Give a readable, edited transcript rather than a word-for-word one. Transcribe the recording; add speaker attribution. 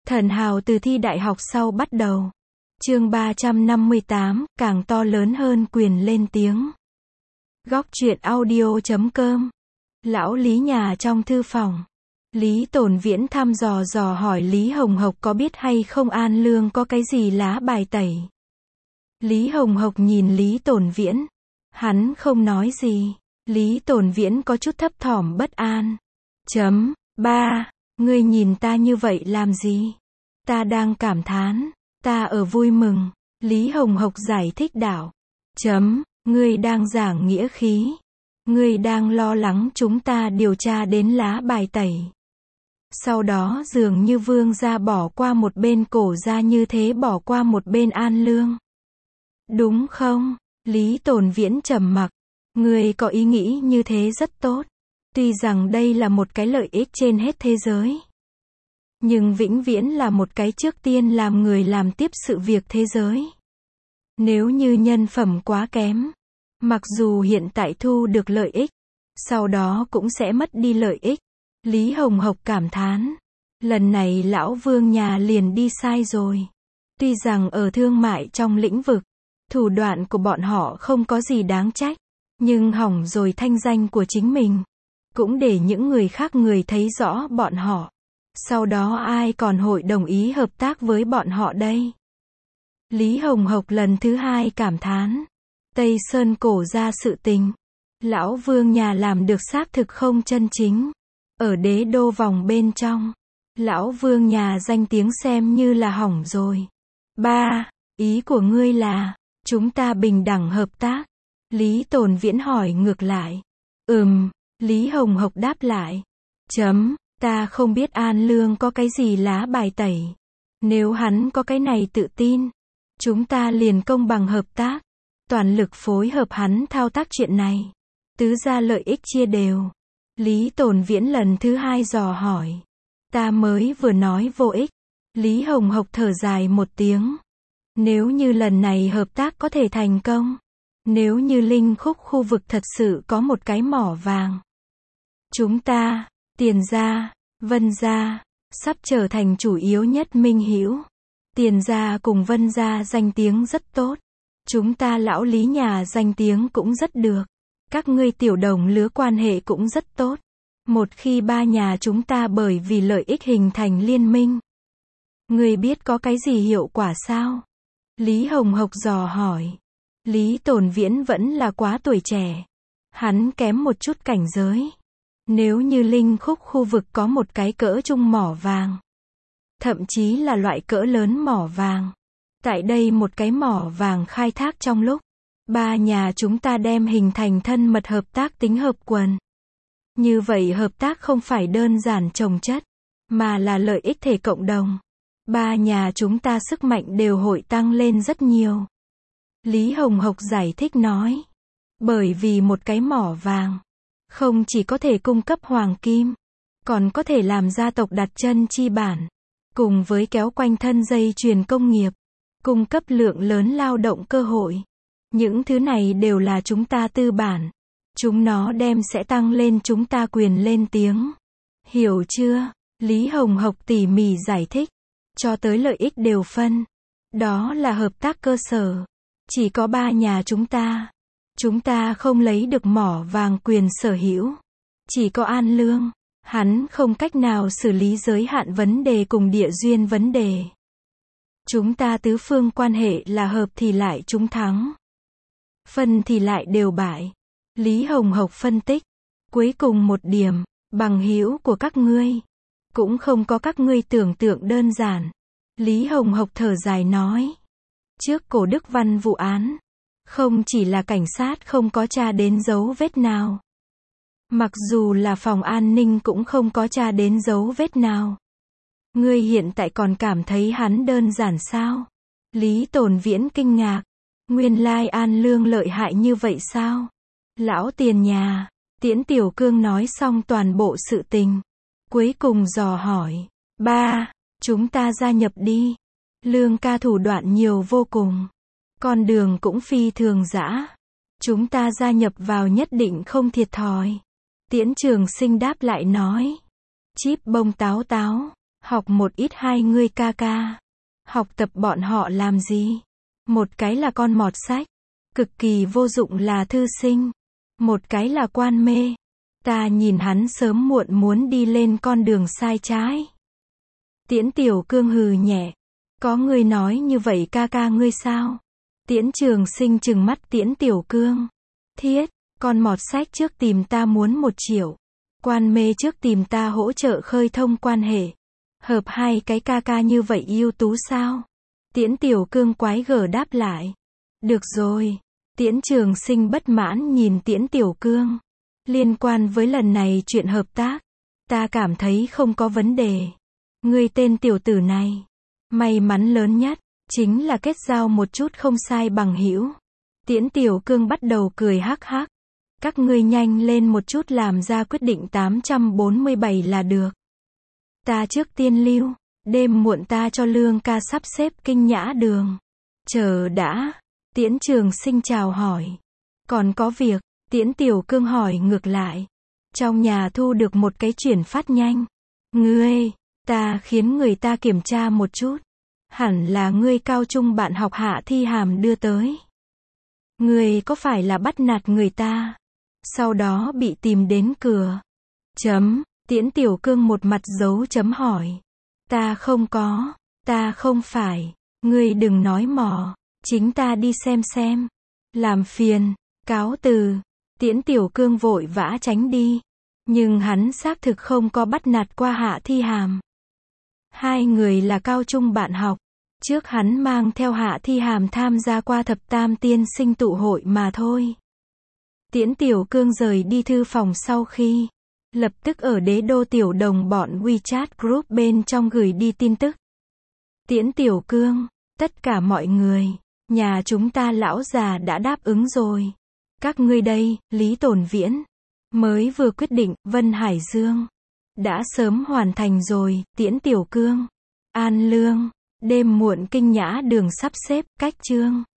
Speaker 1: Thần hào từ thi đại học sau bắt đầu. Chương 358, càng to lớn hơn quyền lên tiếng. Góc truyện audio.com. Lão Lý nhà trong thư phòng. Lý Tồn Viễn thăm dò hỏi Lý Hồng Hộc có biết hay không An Lương có cái gì lá bài tẩy. Lý Hồng Hộc nhìn Lý Tồn Viễn. Hắn không nói gì. Lý Tồn Viễn có chút thấp thỏm bất an. Ba, ngươi nhìn ta như vậy làm gì? Ta đang cảm thán. Ta ở vui mừng. Lý Hồng Hộc giải thích đạo. Ngươi đang giảng nghĩa khí. Ngươi đang lo lắng chúng ta điều tra đến lá bài tẩy. Sau đó dường như Vương gia bỏ qua một bên Cổ gia như thế bỏ qua một bên An Lương. Đúng không? Lý Tồn Viễn trầm mặc. Ngươi có ý nghĩ như thế rất tốt. Tuy rằng đây là một cái lợi ích trên hết thế giới. Nhưng vĩnh viễn là một cái trước tiên làm người làm tiếp sự việc thế giới. Nếu như nhân phẩm quá kém, mặc dù hiện tại thu được lợi ích, sau đó cũng sẽ mất đi lợi ích. Lý Hồng Hộc cảm thán. Lần này lão Vương nhà liền đi sai rồi. Tuy rằng ở thương mại trong lĩnh vực, thủ đoạn của bọn họ không có gì đáng trách, nhưng hỏng rồi thanh danh của chính mình. Cũng để những người khác người thấy rõ bọn họ. Sau đó ai còn hội đồng ý hợp tác với bọn họ đây? Lý Hồng Hộc lần thứ hai cảm thán. Tây Sơn Cổ ra sự tình. Lão Vương nhà làm được xác thực không chân chính. Ở đế đô vòng bên trong. Lão Vương nhà danh tiếng xem như là hỏng rồi. Ba, ý của ngươi là, chúng ta bình đẳng hợp tác. Lý Tồn Viễn hỏi ngược lại. Lý Hồng Hộc đáp lại. Ta không biết An Lương có cái gì lá bài tẩy. Nếu hắn có cái này tự tin, chúng ta liền công bằng hợp tác. Toàn lực phối hợp hắn thao tác chuyện này. Tứ gia lợi ích chia đều. Lý Tồn Viễn lần thứ hai dò hỏi. Ta mới vừa nói vô ích. Lý Hồng Hộc thở dài một tiếng. Nếu như lần này hợp tác có thể thành công. Nếu như Linh Khúc khu vực thật sự có một cái mỏ vàng. Chúng ta, Tiền gia, Vân gia, sắp trở thành chủ yếu nhất minh hữu. Tiền gia cùng Vân gia danh tiếng rất tốt. Chúng ta lão Lý nhà danh tiếng cũng rất được. Các ngươi tiểu đồng lứa quan hệ cũng rất tốt. Một khi ba nhà chúng ta bởi vì lợi ích hình thành liên minh. Ngươi biết có cái gì hiệu quả sao? Lý Hồng Hộc dò hỏi. Lý Tồn Viễn vẫn là quá tuổi trẻ. Hắn kém một chút cảnh giới. Nếu như Linh Khúc khu vực có một cái cỡ trung mỏ vàng. Thậm chí là loại cỡ lớn mỏ vàng. Tại đây một cái mỏ vàng khai thác trong lúc. Ba nhà chúng ta đem hình thành thân mật hợp tác tính hợp quần. Như vậy hợp tác không phải đơn giản chồng chất. Mà là lợi ích thể cộng đồng. Ba nhà chúng ta sức mạnh đều hội tăng lên rất nhiều. Lý Hồng Hộc giải thích nói. Bởi vì một cái mỏ vàng. Không chỉ có thể cung cấp hoàng kim. Còn có thể làm gia tộc đặt chân chi bản. Cùng với kéo quanh thân dây chuyền công nghiệp. Cung cấp lượng lớn lao động cơ hội. Những thứ này đều là chúng ta tư bản. Chúng nó đem sẽ tăng lên chúng ta quyền lên tiếng. Hiểu chưa? Lý Hồng Hộc tỉ mỉ giải thích. Cho tới lợi ích đều phân. Đó là hợp tác cơ sở. Chỉ có ba nhà chúng ta. Chúng ta không lấy được mỏ vàng quyền sở hữu. Chỉ có An Lương. Hắn không cách nào xử lý giới hạn vấn đề cùng địa duyên vấn đề. Chúng ta tứ phương quan hệ là hợp thì lại chúng thắng. Phân thì lại đều bại. Lý Hồng Hộc phân tích. Cuối cùng một điểm, bằng hữu của các ngươi. Cũng không có các ngươi tưởng tượng đơn giản. Lý Hồng Hộc thở dài nói. Trước Cổ Đức Văn vụ án. Không chỉ là cảnh sát không có tra đến dấu vết nào. Mặc dù là phòng an ninh cũng không có tra đến dấu vết nào. Ngươi hiện tại còn cảm thấy hắn đơn giản sao? Lý Tồn Viễn kinh ngạc. Nguyên lai An Lương lợi hại như vậy sao? Lão tiền nhà. Tiễn Tiểu Cương nói xong toàn bộ sự tình. Cuối cùng dò hỏi. Ba, chúng ta gia nhập đi. Lương ca thủ đoạn nhiều vô cùng. Con đường cũng phi thường dã. Chúng ta gia nhập vào nhất định không thiệt thòi. Tiễn Trường Sinh đáp lại nói. Chíp bông táo táo. Học một ít hai ngươi ca ca. Học tập bọn họ làm gì? Một cái là con mọt sách, cực kỳ vô dụng là thư sinh. Một cái là quan mê. Ta nhìn hắn sớm muộn muốn đi lên con đường sai trái. Tiễn Tiểu Cương hừ nhẹ. Có người nói như vậy ca ca ngươi sao? Tiễn Trường Sinh trừng mắt Tiễn Tiểu Cương. Thiết, con mọt sách trước tìm ta muốn 1 triệu. Quan mê trước tìm ta hỗ trợ khơi thông quan hệ. Hợp hai cái ca ca như vậy ưu tú sao? Tiễn Tiểu Cương quái gở đáp lại. Được rồi. Tiễn Trường Sinh bất mãn nhìn Tiễn Tiểu Cương. Liên quan với lần này chuyện hợp tác, ta cảm thấy không có vấn đề. Ngươi tên tiểu tử này, may mắn lớn nhất, chính là kết giao một chút không sai bằng hữu. Tiễn Tiểu Cương bắt đầu cười hắc hắc. Các ngươi nhanh lên một chút làm ra quyết định 847 là được. Ta trước tiên lưu, đêm muộn ta cho Lương ca sắp xếp kinh nhã đường. Chờ đã. Tiễn Trường Sinh chào hỏi. Còn có việc, Tiễn Tiểu Cương hỏi ngược lại. Trong nhà thu được một cái chuyển phát nhanh. Ngươi, ta khiến người ta kiểm tra một chút. Hẳn là ngươi cao trung bạn học Hạ Thi Hàm đưa tới. Ngươi có phải là bắt nạt người ta? Sau đó bị tìm đến cửa. Tiễn Tiểu Cương một mặt dấu chấm hỏi. Ta không có, ta không phải. Ngươi đừng nói mỏ, chính ta đi xem. Làm phiền, cáo từ. Tiễn Tiểu Cương vội vã tránh đi. Nhưng hắn xác thực không có bắt nạt qua Hạ Thi Hàm. Hai người là cao trung bạn học. Trước hắn mang theo Hạ Thi Hàm tham gia qua thập tam tiên sinh tụ hội mà thôi. Tiễn Tiểu Cương rời đi thư phòng sau khi, lập tức ở Đế Đô tiểu đồng bọn WeChat group bên trong gửi đi tin tức. Tiễn Tiểu Cương, tất cả mọi người, nhà chúng ta lão già đã đáp ứng rồi. Các ngươi đây, Lý Tồn Viễn, mới vừa quyết định, Vân Hải Dương, đã sớm hoàn thành rồi. Tiễn Tiểu Cương, An Lương, đêm muộn kinh nhã đường sắp xếp, cách chương